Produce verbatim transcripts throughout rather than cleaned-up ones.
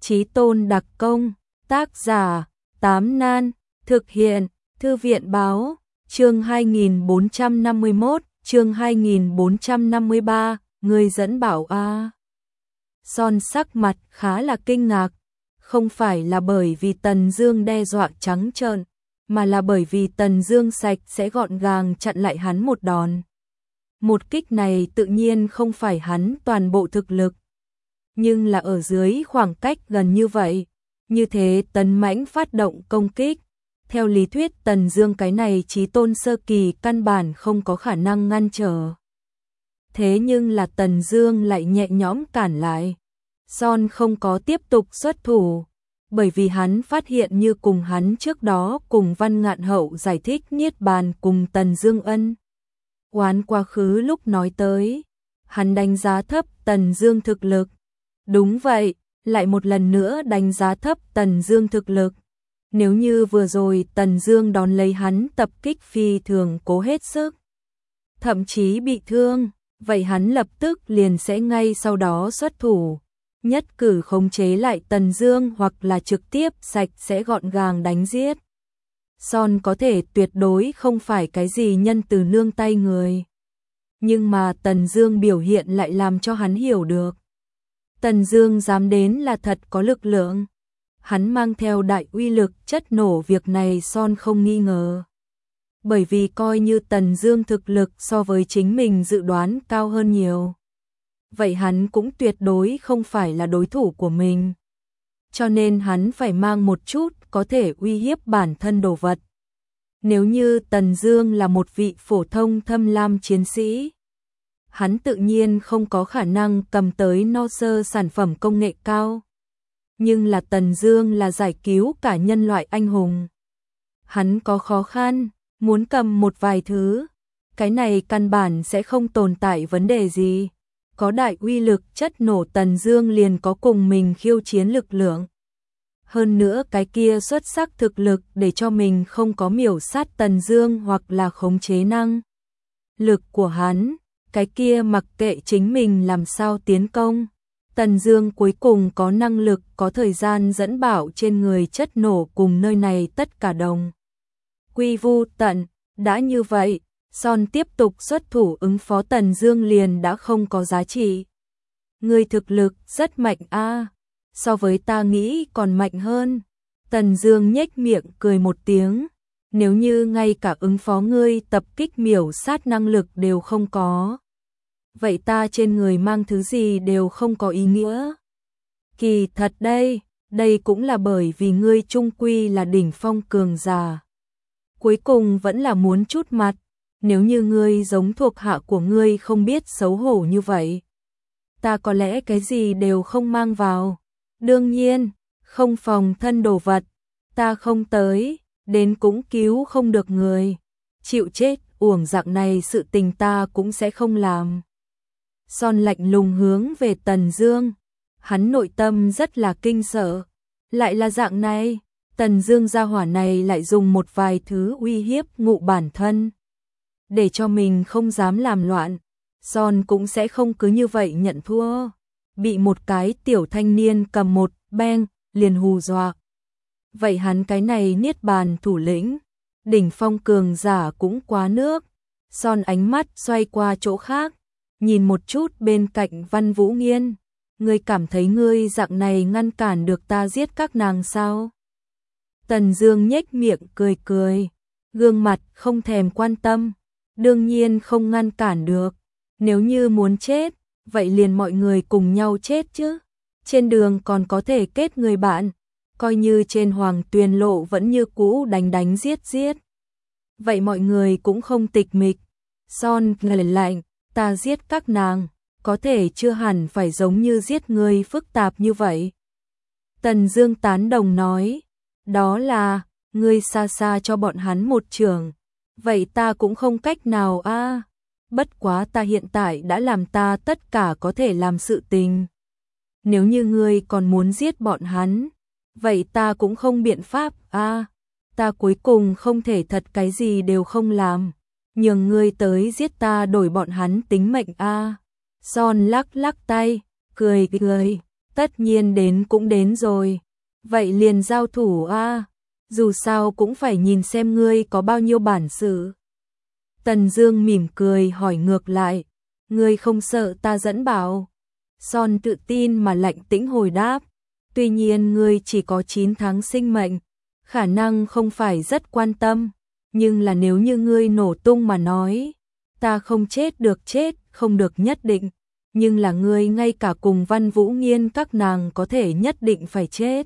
Chí Tôn đặc công, tác giả, Tám Nan, thực hiện, Thư viện báo, chương hai nghìn bốn trăm năm mươi mốt, chương hai nghìn bốn trăm năm mươi ba, người dẫn bảo a. À. Son sắc mặt khá là kinh ngạc, không phải là bởi vì Tần Dương đe dọa trắng trợn, mà là bởi vì Tần Dương sạch sẽ gọn gàng chặn lại hắn một đòn. Một kích này tự nhiên không phải hắn toàn bộ thực lực, nhưng là ở dưới khoảng cách gần như vậy, như thế tấn mãnh phát động công kích. Theo lý thuyết Tần Dương cái này chí tôn sơ kỳ căn bản không có khả năng ngăn trở. Thế nhưng là Tần Dương lại nhẹ nhõm cản lại. Son không có tiếp tục xuất thủ, bởi vì hắn phát hiện như cùng hắn trước đó cùng Văn Ngạn Hậu giải thích niết bàn cùng Tần Dương ân oán quá khứ lúc nói tới, hắn đánh giá thấp Tần Dương thực lực. Đúng vậy, lại một lần nữa đánh giá thấp Tần Dương thực lực. Nếu như vừa rồi Tần Dương đón lấy hắn tập kích phi thường cố hết sức, thậm chí bị thương, vậy hắn lập tức liền sẽ ngay sau đó xuất thủ, nhất cử khống chế lại Tần Dương hoặc là trực tiếp sạch sẽ gọn gàng đánh giết. Son có thể tuyệt đối không phải cái gì nhân từ nương tay người. Nhưng mà Tần Dương biểu hiện lại làm cho hắn hiểu được. Tần Dương dám đến là thật có lực lượng. Hắn mang theo đại uy lực chất nổ, việc này Son không nghi ngờ. Bởi vì coi như Tần Dương thực lực so với chính mình dự đoán cao hơn nhiều, vậy hắn cũng tuyệt đối không phải là đối thủ của mình. Cho nên hắn phải mang một chút có thể uy hiếp bản thân đồ vật. Nếu như Tần Dương là một vị phổ thông thâm lam chiến sĩ, hắn tự nhiên không có khả năng cầm tới no sơ sản phẩm công nghệ cao. Nhưng là Tần Dương là giải cứu cả nhân loại anh hùng. Hắn có khó khăn, muốn cầm một vài thứ, cái này căn bản sẽ không tồn tại vấn đề gì. Có đại uy lực chất nổ Tần Dương liền có cùng mình khiêu chiến lực lượng. Hơn nữa cái kia xuất sắc thực lực để cho mình không có miểu sát Tần Dương hoặc là khống chế năng lực của hắn, cái kia mặc kệ chính mình làm sao tiến công, Tần Dương cuối cùng có năng lực, có thời gian dẫn bảo trên người chất nổ cùng nơi này tất cả đồng quy vu tận. Đã như vậy, Son tiếp tục xuất thủ ứng phó Tần Dương liền đã không có giá trị. Ngươi thực lực rất mạnh a, à, so với ta nghĩ còn mạnh hơn. Tần Dương nhếch miệng cười một tiếng, nếu như ngay cả ứng phó ngươi tập kích miểu sát năng lực đều không có, vậy ta trên người mang thứ gì đều không có ý nghĩa. Kỳ thật đây, đây cũng là bởi vì ngươi trung quy là đỉnh phong cường giả, cuối cùng vẫn là muốn chút mặt. Nếu như ngươi giống thuộc hạ của ngươi không biết xấu hổ như vậy, ta có lẽ cái gì đều không mang vào. Đương nhiên, không phòng thân đồ vật, ta không tới, đến cũng cứu không được người. Chịu chết, uổng dạng này sự tình ta cũng sẽ không làm. Son lạnh lùng hướng về Tần Dương, hắn nội tâm rất là kinh sợ. Lại là dạng này, Tần Dương gia hỏa này lại dùng một vài thứ uy hiếp ngụ bản thân, để cho mình không dám làm loạn. Son cũng sẽ không cứ như vậy nhận thua, bị một cái tiểu thanh niên cầm một beng liền hù dọa. Vậy hắn cái này niết bàn thủ lĩnh, đỉnh phong cường giả cũng quá nước. Son ánh mắt xoay qua chỗ khác, nhìn một chút bên cạnh Văn Vũ Nghiên. Ngươi cảm thấy ngươi dạng này ngăn cản được ta giết các nàng sao? Tần Dương nhếch miệng cười cười, gương mặt không thèm quan tâm. Đương nhiên không ngăn cản được, nếu như muốn chết, vậy liền mọi người cùng nhau chết chứ. Trên đường còn có thể kết người bạn, coi như trên Hoàng Tuyền lộ vẫn như cũ đánh đánh giết giết, vậy mọi người cũng không tịch mịch. Son cười lạnh, ta giết các nàng, có thể chưa hẳn phải giống như giết người phức tạp như vậy. Tần Dương tán đồng nói, đó là, ngươi xa xa cho bọn hắn một chưởng, vậy ta cũng không cách nào a. À. Bất quá ta hiện tại đã làm ta tất cả có thể làm sự tình. Nếu như ngươi còn muốn giết bọn hắn, vậy ta cũng không biện pháp a. À. Ta cuối cùng không thể thật cái gì đều không làm, nhường ngươi tới giết ta đổi bọn hắn tính mệnh a. À. Son lắc lắc tay, cười cười, Tất nhiên đến cũng đến rồi. Vậy liền giao thủ a, dù sao cũng phải nhìn xem ngươi có bao nhiêu bản sự. Tần Dương mỉm cười hỏi ngược lại, ngươi không sợ ta dẫn bảo? Son tự tin mà lạnh tĩnh hồi đáp, tuy nhiên ngươi chỉ có chín tháng sinh mệnh, khả năng không phải rất quan tâm, nhưng là nếu như ngươi nổ tung mà nói, ta không chết được chết, không được nhất định, nhưng là ngươi ngay cả cùng Văn Vũ Nghiên các nàng có thể nhất định phải chết.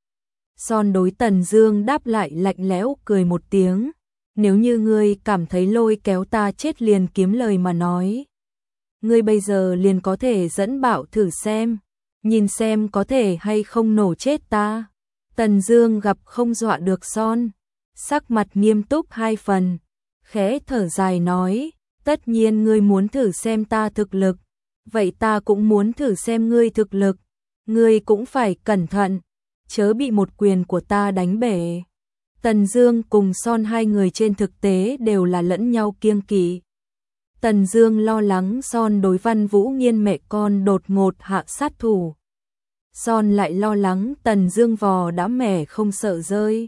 Son đối Tần Dương đáp lại lạnh lẽo cười một tiếng, nếu như ngươi cảm thấy lôi kéo ta chết liền kiếm lời mà nói, ngươi bây giờ liền có thể dẫn Bảo thử xem, nhìn xem có thể hay không nổ chết ta. Tần Dương gặp không dọa được Son, sắc mặt nghiêm túc hai phần, khẽ thở dài nói, tất nhiên ngươi muốn thử xem ta thực lực, vậy ta cũng muốn thử xem ngươi thực lực, ngươi cũng phải cẩn thận, chớ bị một quyền của ta đánh bể. Tần Dương cùng Son hai người trên thực tế đều là lẫn nhau kiêng kỵ. Tần Dương lo lắng Son đối Văn Vũ Nghiên mẹ con đột ngột hạ sát thủ. Son lại lo lắng Tần Dương vò đã mẻ không sợ rơi.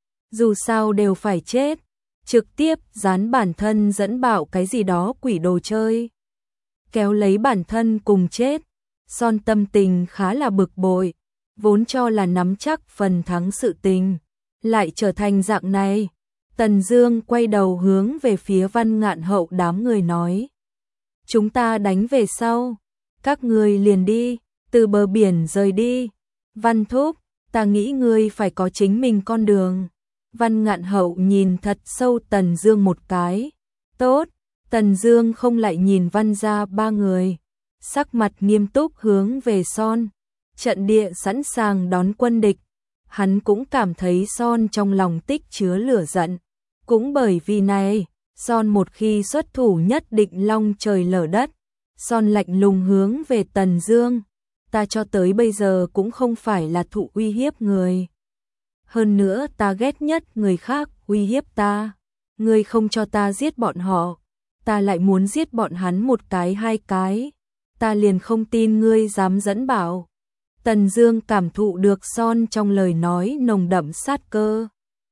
Dù sao đều phải chết, trực tiếp dán bản thân dẫn bảo cái gì đó quỷ đồ chơi, kéo lấy bản thân cùng chết. Son tâm tình khá là bực bội, vốn cho là nắm chắc phần thắng sự tình, lại trở thành dạng này. Tần Dương quay đầu hướng về phía Văn Ngạn Hậu đám người nói, chúng ta đánh về sau, các ngươi liền đi, từ bờ biển rời đi. Văn thúc, ta nghĩ ngươi phải có chính mình con đường. Văn Ngạn Hậu nhìn thật sâu Tần Dương một cái. Tốt. Tần Dương không lại nhìn Văn gia ba người, sắc mặt nghiêm túc hướng về Son, trận địa sẵn sàng đón quân địch. Hắn cũng cảm thấy Son trong lòng tích chứa lửa giận, cũng bởi vì này, Son một khi xuất thủ nhất định long trời lở đất. Son lạnh lùng hướng về Tần Dương, ta cho tới bây giờ cũng không phải là thụ uy hiếp người. Hơn nữa ta ghét nhất người khác uy hiếp ta. Ngươi không cho ta giết bọn họ, ta lại muốn giết bọn hắn một cái hai cái. Ta liền không tin ngươi dám dẫn bảo. Tần Dương cảm thụ được Son trong lời nói nồng đậm sát cơ.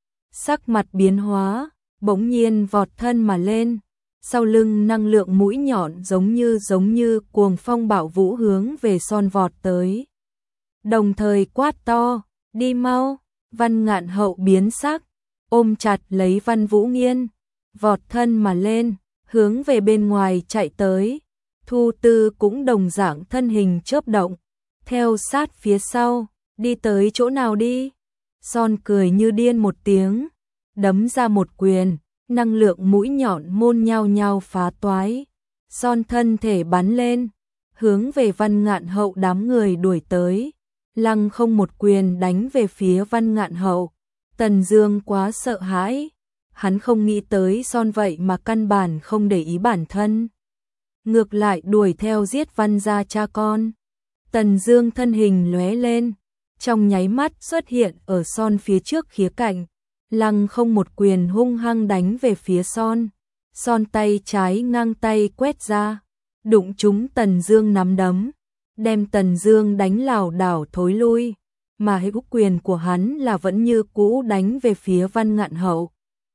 Sắc mặt biến hóa, bỗng nhiên vọt thân mà lên. Sau lưng năng lượng mũi nhọn giống như giống như cuồng phong bạo vũ hướng về Son vọt tới. Đồng thời quát to, đi mau. Văn Ngạn Hậu biến sắc, ôm chặt lấy Văn Vũ Nghiên, vọt thân mà lên, hướng về bên ngoài chạy tới. Thu Tư cũng đồng dạng thân hình chớp động, theo sát phía sau, đi tới chỗ nào đi. Son cười như điên một tiếng, đấm ra một quyền, năng lượng mũi nhọn môn nhao nhao phá toái. Son thân thể bắn lên, hướng về Văn Ngạn Hậu đám người đuổi tới. Lăng không một quyền đánh về phía Văn Ngạn Hậu. Tần Dương quá sợ hãi, hắn không nghĩ tới Son vậy mà căn bản không để ý bản thân, ngược lại đuổi theo giết Văn gia cha con. Tần Dương thân hình lóe lên, trong nháy mắt xuất hiện ở Son phía trước khía cạnh, lăng không một quyền hung hăng đánh về phía Son. Son tay trái ngang tay quét ra, đụng trúng Tần Dương nắm đấm, đem Tần Dương đánh lảo đảo thối lui, mà hữu quyền của hắn là vẫn như cũ đánh về phía Văn Ngạn Hậu.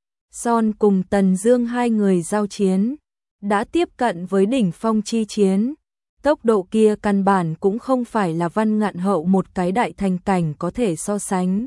Son cùng Tần Dương hai người giao chiến, đã tiếp cận với đỉnh phong chi chiến, tốc độ kia căn bản cũng không phải là Văn Ngạn Hậu một cái đại thành cảnh có thể so sánh.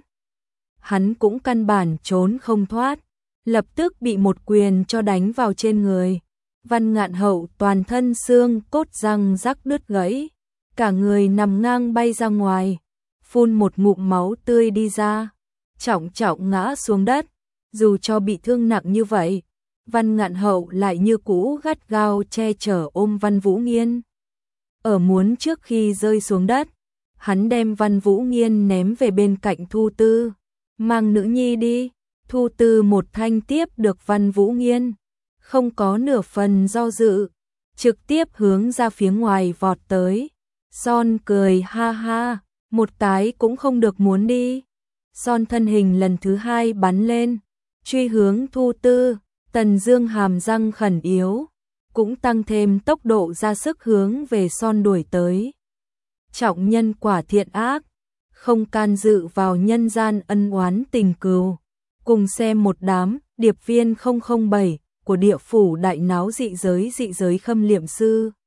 Hắn cũng căn bản trốn không thoát, lập tức bị một quyền cho đánh vào trên người. Văn Ngạn Hậu toàn thân xương cốt răng rắc đứt gãy, cả người nằm ngang bay ra ngoài, phun một ngụm máu tươi đi ra, trọng trọng ngã xuống đất. Dù cho bị thương nặng như vậy, Văn Ngạn Hậu lại như cũ gắt gao che chở ôm Văn Vũ Nghiên. Ở muốn trước khi rơi xuống đất, hắn đem Văn Vũ Nghiên ném về bên cạnh Thu Tư, mang nữ nhi đi. Thu Tư một thanh tiếp được Văn Vũ Nghiên, không có nửa phần do dự, trực tiếp hướng ra phía ngoài vọt tới. Son cười ha ha, một cái cũng không được muốn đi. Son thân hình lần thứ hai bắn lên, truy hướng Thu Tư. Tần Dương hàm răng khẩn yếu, cũng tăng thêm tốc độ ra sức hướng về Son đuổi tới. trọng nhân quả thiện ác, không can dự vào nhân gian ân oán tình cừu. Cùng xem một đám điệp viên không không bảy của địa phủ đại náo dị giới dị giới Khâm Liệm Sư.